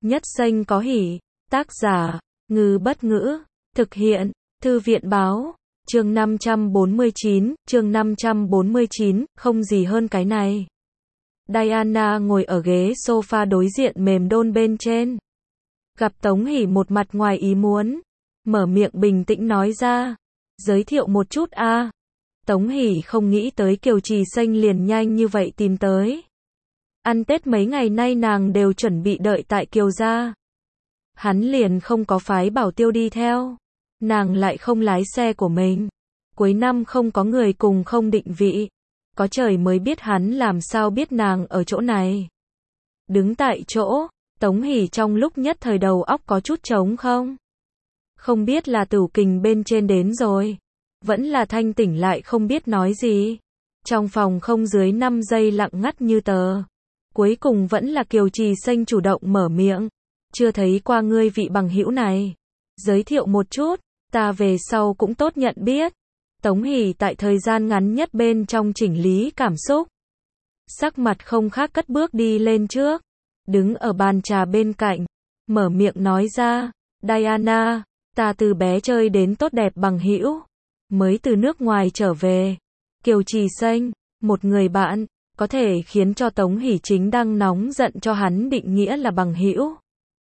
Nhất xanh có hỉ. Tác giả, Ngư Bất Ngữ. Thực hiện, Thư viện Báo. Chương 549, không gì hơn cái này. Diana ngồi ở ghế sofa đối diện mềm đôn bên trên. Gặp Tống Hỷ một mặt ngoài ý muốn. Mở miệng bình tĩnh nói ra. Giới thiệu một chút a. Tống Hỷ không nghĩ tới Kiều Trì Xanh liền nhanh như vậy tìm tới. Ăn Tết mấy ngày nay nàng đều chuẩn bị đợi tại Kiều gia. Hắn liền không có phái bảo tiêu đi theo. Nàng lại không lái xe của mình. Cuối năm không có người cùng không định vị. Có trời mới biết hắn làm sao biết nàng ở chỗ này. Đứng tại chỗ, Tống Hỷ trong lúc nhất thời đầu óc có chút trống không. Không biết là Tửu Kình bên trên đến rồi. Vẫn là thanh tỉnh lại không biết nói gì. Trong phòng không dưới 5 giây lặng ngắt như tờ. Cuối cùng vẫn là Kiều Trì Xanh chủ động mở miệng. Chưa thấy qua ngươi vị bằng hữu này. Giới thiệu một chút, ta về sau cũng tốt nhận biết. Tống Hỷ tại thời gian ngắn nhất bên trong chỉnh lý cảm xúc. Sắc mặt không khác cất bước đi lên trước. Đứng ở bàn trà bên cạnh. Mở miệng nói ra. Diana, ta từ bé chơi đến tốt đẹp bằng hữu. Mới từ nước ngoài trở về. Kiều Trì Xanh, một người bạn, có thể khiến cho Tống Hỷ chính đang nóng giận cho hắn định nghĩa là bằng hữu.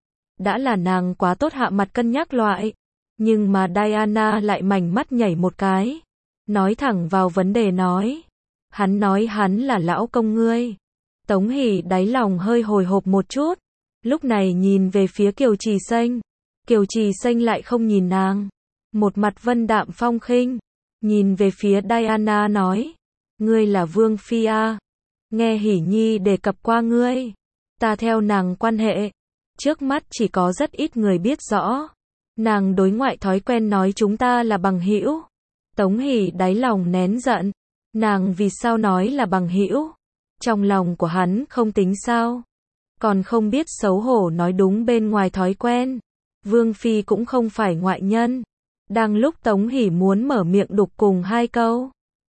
Đã là nàng quá tốt hạ mặt cân nhắc loại. Nhưng mà Diana lại mảnh mắt nhảy một cái. Nói thẳng vào vấn đề nói. Hắn nói hắn là lão công ngươi. Tống Hỷ đáy lòng hơi hồi hộp một chút. Lúc này nhìn về phía Kiều Trì Xanh. Kiều Trì Xanh lại không nhìn nàng. Một mặt vân đạm phong khinh. Nhìn về phía Diana nói. Ngươi là Vương Phi à? Nghe Hỷ Nhi đề cập qua ngươi. Ta theo nàng quan hệ. Trước mắt chỉ có rất ít người biết rõ. Nàng đối ngoại thói quen nói chúng ta là bằng hữu. Tống Hỷ đáy lòng nén giận. Nàng vì sao nói là bằng hữu? Trong lòng của hắn không tính sao? Còn không biết xấu hổ nói đúng bên ngoài thói quen. Vương Phi cũng không phải ngoại nhân. Đang lúc Tống Hỷ muốn mở miệng đục cùng hai câu.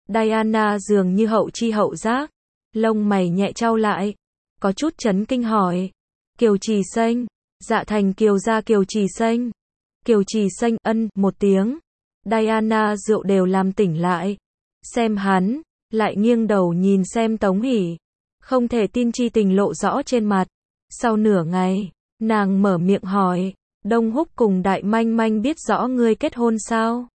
Diana dường như hậu chi hậu giác. Lông mày nhẹ chau lại. Có chút chấn kinh hỏi. Kiều Trì Xanh. Dạ thành Kiều gia Kiều Trì Xanh. Kiều Trì Xanh ân một tiếng. Diana rượu đều làm tỉnh lại. Xem hắn. Lại nghiêng đầu nhìn xem Tống Hỷ. Không thể tin chi tình lộ rõ trên mặt. Sau nửa ngày. Nàng mở miệng hỏi. Đông Húc cùng Đại Manh Manh biết rõ ngươi kết hôn sao?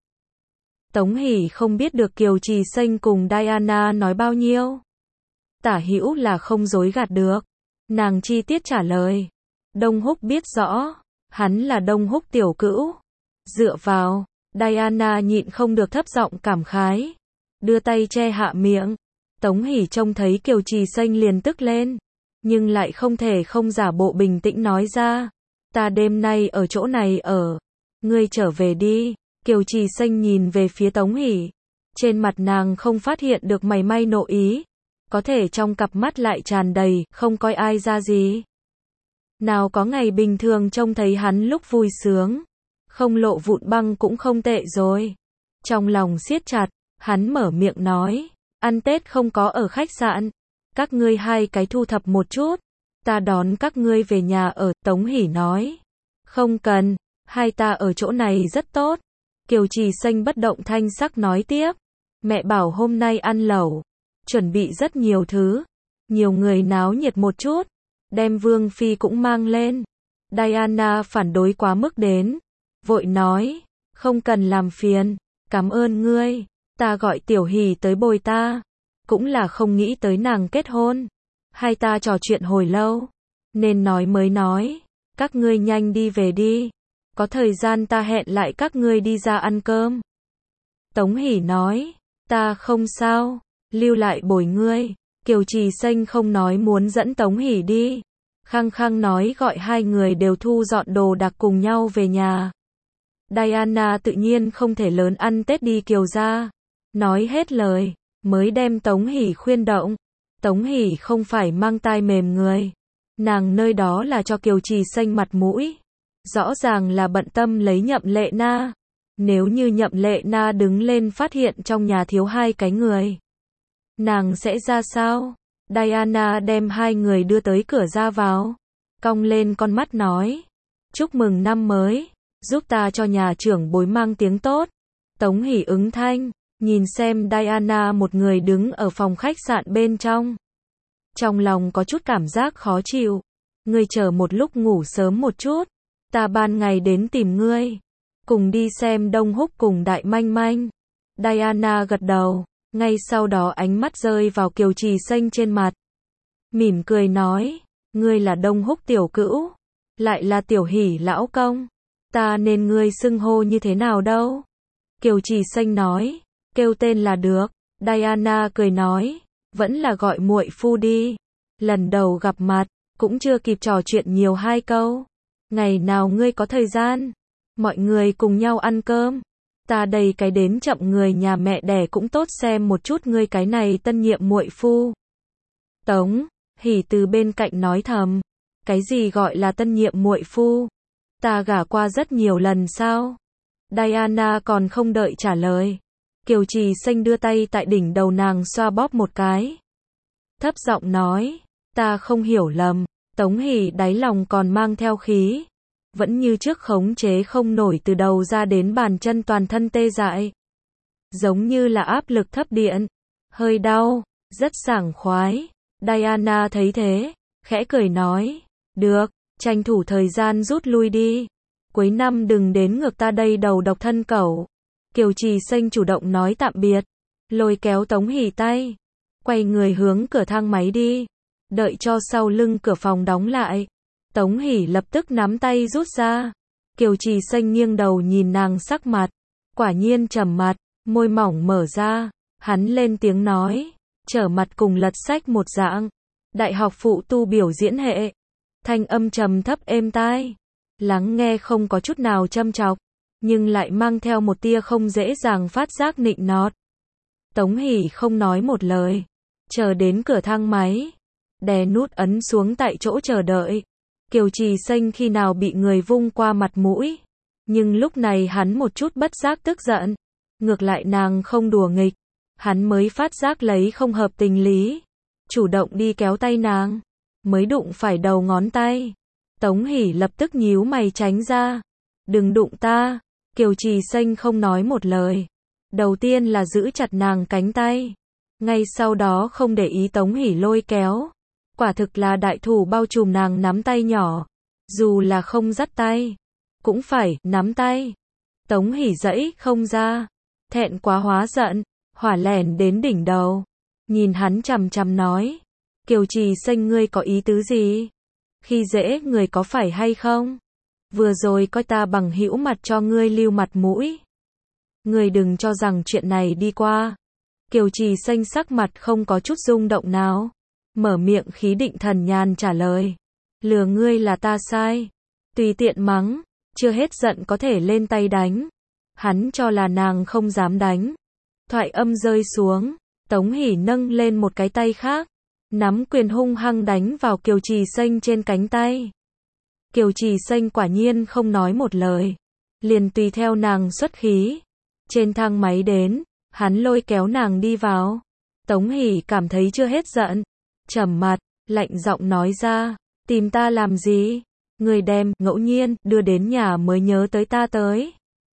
Tống Hỷ không biết được Kiều Trì Xanh cùng Diana nói bao nhiêu. Tả hữu là không dối gạt được. Nàng chi tiết trả lời. Đông Húc biết rõ. Hắn là Đông Húc tiểu cữu. Dựa vào. Diana nhịn không được thấp giọng cảm khái. Đưa tay che hạ miệng. Tống Hỷ trông thấy Kiều Trì Xanh liền tức lên. Nhưng lại không thể không giả bộ bình tĩnh nói ra. Ta đêm nay ở chỗ này ở. Ngươi trở về đi. Kiều Trì Xanh nhìn về phía Tống Hỷ. Trên mặt nàng không phát hiện được mảy may nộ ý. Có thể trong cặp mắt lại tràn đầy, không coi ai ra gì. Nào có ngày bình thường trông thấy hắn lúc vui sướng. Không lộ vụn băng cũng không tệ rồi. Trong lòng siết chặt, hắn mở miệng nói. Ăn Tết không có ở khách sạn. Các ngươi hai cái thu thập một chút. Ta đón các ngươi về nhà ở, Tống Hỷ nói. Không cần, hai ta ở chỗ này rất tốt. Kiều Trì Xanh bất động thanh sắc nói tiếp. Mẹ bảo hôm nay ăn lẩu. Chuẩn bị rất nhiều thứ. Nhiều người náo nhiệt một chút. Đem Vương Phi cũng mang lên. Diana phản đối quá mức đến. Vội nói. Không cần làm phiền. Cảm ơn ngươi. Ta gọi Tiểu Hỷ tới bồi ta. Cũng là không nghĩ tới nàng kết hôn. Hai ta trò chuyện hồi lâu. Nên nói mới nói. Các ngươi nhanh đi về đi. Có thời gian ta hẹn lại các ngươi đi ra ăn cơm. Tống Hỷ nói. Ta không sao. Lưu lại bồi ngươi. Kiều Trì Xanh không nói muốn dẫn Tống Hỷ đi. Khăng khăng nói gọi hai người đều thu dọn đồ đạc cùng nhau về nhà. Diana tự nhiên không thể lớn ăn Tết đi Kiều gia. Nói hết lời. Mới đem Tống Hỷ khuyên động. Tống Hỷ không phải mang tai mềm người. Nàng nơi đó là cho Kiều Trì Xanh mặt mũi. Rõ ràng là bận tâm lấy Nhậm Lệ Na. Nếu như Nhậm Lệ Na đứng lên phát hiện trong nhà thiếu hai cái người. Nàng sẽ ra sao? Diana đem hai người đưa tới cửa ra vào. cong lên con mắt nói, chúc mừng năm mới, giúp ta cho nhà trưởng bối mang tiếng tốt. Tống Hỷ ứng thanh, nhìn xem Diana một người đứng ở phòng khách sạn bên trong. Trong lòng có chút cảm giác khó chịu. Ngươi chờ một lúc ngủ sớm một chút, ta ban ngày đến tìm ngươi. Cùng đi xem Đông Húc cùng Đại Manh Manh. Diana gật đầu, ngay sau đó ánh mắt rơi vào Kiều Trì Xanh trên mặt. Mỉm cười nói, ngươi là Đông Húc tiểu cữu, lại là Tiểu Hỷ lão công. Ta nên ngươi xưng hô như thế nào đâu? Kiều Trì Xanh nói, kêu tên là được. Diana cười nói, vẫn là gọi muội phu đi. Lần đầu gặp mặt, cũng chưa kịp trò chuyện nhiều hai câu. Ngày nào ngươi có thời gian, mọi người cùng nhau ăn cơm. Ta đây cái đến chậm người nhà mẹ đẻ cũng tốt xem một chút ngươi cái này tân nhiệm muội phu. Tống Hỷ từ bên cạnh nói thầm, cái gì gọi là tân nhiệm muội phu? Ta gả qua rất nhiều lần sao? Diana còn không đợi trả lời. Kiều Trì Xanh đưa tay tại đỉnh đầu nàng xoa bóp một cái. Thấp giọng nói, ta không hiểu lầm. Tống Hỷ đáy lòng còn mang theo khí. Vẫn như trước khống chế không nổi từ đầu ra đến bàn chân toàn thân tê dại. Giống như là áp lực thấp điện. Hơi đau, rất sảng khoái. Diana thấy thế, khẽ cười nói, được, tranh thủ thời gian rút lui đi. Cuối năm đừng đến ngược ta đây đầu độc thân cẩu. Kiều Trì Xanh chủ động nói tạm biệt, lôi kéo Tống Hỷ tay, quay người hướng cửa thang máy đi. Đợi cho sau lưng cửa phòng đóng lại, Tống Hỷ lập tức nắm tay rút ra. Kiều Trì Xanh nghiêng đầu nhìn nàng sắc mặt, quả nhiên trầm mặt, môi mỏng mở ra, hắn lên tiếng nói, trở mặt cùng lật sách một dạng. Đại học phụ tu biểu diễn hệ. Thanh âm trầm thấp êm tai, lắng nghe không có chút nào châm chọc, nhưng lại mang theo một tia không dễ dàng phát giác nịnh nọt. Tống Hỷ không nói một lời, chờ đến cửa thang máy, đè nút ấn xuống tại chỗ chờ đợi. Kiều Trì Xanh khi nào bị người vung qua mặt mũi, nhưng lúc này hắn một chút bất giác tức giận. Ngược lại nàng không đùa nghịch, hắn mới phát giác lấy không hợp tình lý, chủ động đi kéo tay nàng, mới đụng phải đầu ngón tay. Tống Hỷ lập tức nhíu mày tránh ra. Đừng đụng ta. Kiều Trì Xanh không nói một lời. Đầu tiên là giữ chặt nàng cánh tay, ngay sau đó không để ý Tống Hỷ lôi kéo. Quả thực là đại thủ bao trùm nàng nắm tay nhỏ. Dù là không dắt tay, cũng phải nắm tay. Tống Hỷ giãy không ra, thẹn quá hóa giận, hỏa lẻn đến đỉnh đầu. Nhìn hắn chằm chằm nói, Kiều Trì Xanh ngươi có ý tứ gì? Khi dễ người có phải hay không? Vừa rồi coi ta bằng hữu mặt cho ngươi lưu mặt mũi. Ngươi đừng cho rằng chuyện này đi qua. Kiều Trì Xanh sắc mặt không có chút rung động nào, mở miệng khí định thần nhàn trả lời. Lừa ngươi là ta sai. Tùy tiện mắng, chưa hết giận có thể lên tay đánh. Hắn cho là nàng không dám đánh. Thoại âm rơi xuống, Tống Hỷ nâng lên một cái tay khác, nắm quyền hung hăng đánh vào Kiều Trì Xanh trên cánh tay. Kiều Trì Xanh quả nhiên không nói một lời, liền tùy theo nàng xuất khí. Trên thang máy đến, hắn lôi kéo nàng đi vào. Tống Hỷ cảm thấy chưa hết giận, trầm mặt, lạnh giọng nói ra, tìm ta làm gì? Người đem ngẫu nhiên đưa đến nhà mới nhớ tới ta tới.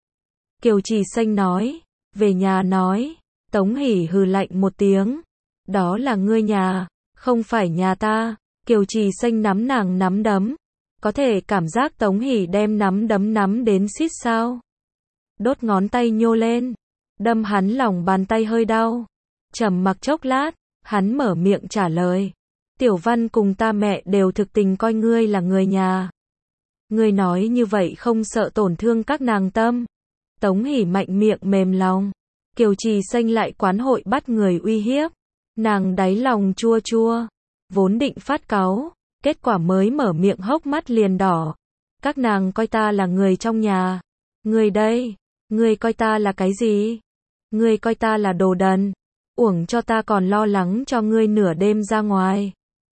Kiều Trì Xanh nói, về nhà nói. Tống Hỷ hừ lạnh một tiếng, đó là ngươi nhà, không phải nhà ta. Kiều Trì Xanh nắm nàng nắm đấm, có thể cảm giác Tống Hỷ đem nắm đấm nắm đến xít sao. Đốt ngón tay nhô lên, đâm hắn lòng bàn tay hơi đau. Trầm mặc chốc lát, hắn mở miệng trả lời, Tiểu Văn cùng ta mẹ đều thực tình coi ngươi là người nhà. Ngươi nói như vậy không sợ tổn thương các nàng tâm? Tống Hỷ mạnh miệng mềm lòng. Kiều Trì Xanh lại quán hội bắt người uy hiếp. Nàng đáy lòng chua chua, vốn định phát cáu, kết quả mới mở miệng hốc mắt liền đỏ. Các nàng coi ta là người trong nhà. Ngươi đây, ngươi coi ta là cái gì? Ngươi coi ta là đồ đần. Uổng cho ta còn lo lắng cho ngươi nửa đêm ra ngoài.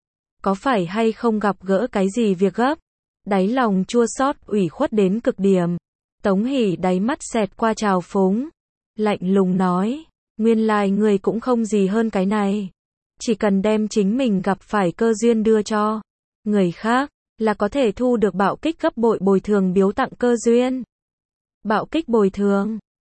Có phải hay không gặp gỡ cái gì việc gấp? Đáy lòng chua xót ủy khuất đến cực điểm. Tống Hỷ đáy mắt xẹt qua trào phúng, lạnh lùng nói, nguyên lai ngươi cũng không gì hơn cái này. Chỉ cần đem chính mình gặp phải cơ duyên đưa cho người khác, là có thể thu được bạo kích gấp bội bồi thường biếu tặng cơ duyên. Bạo kích bồi thường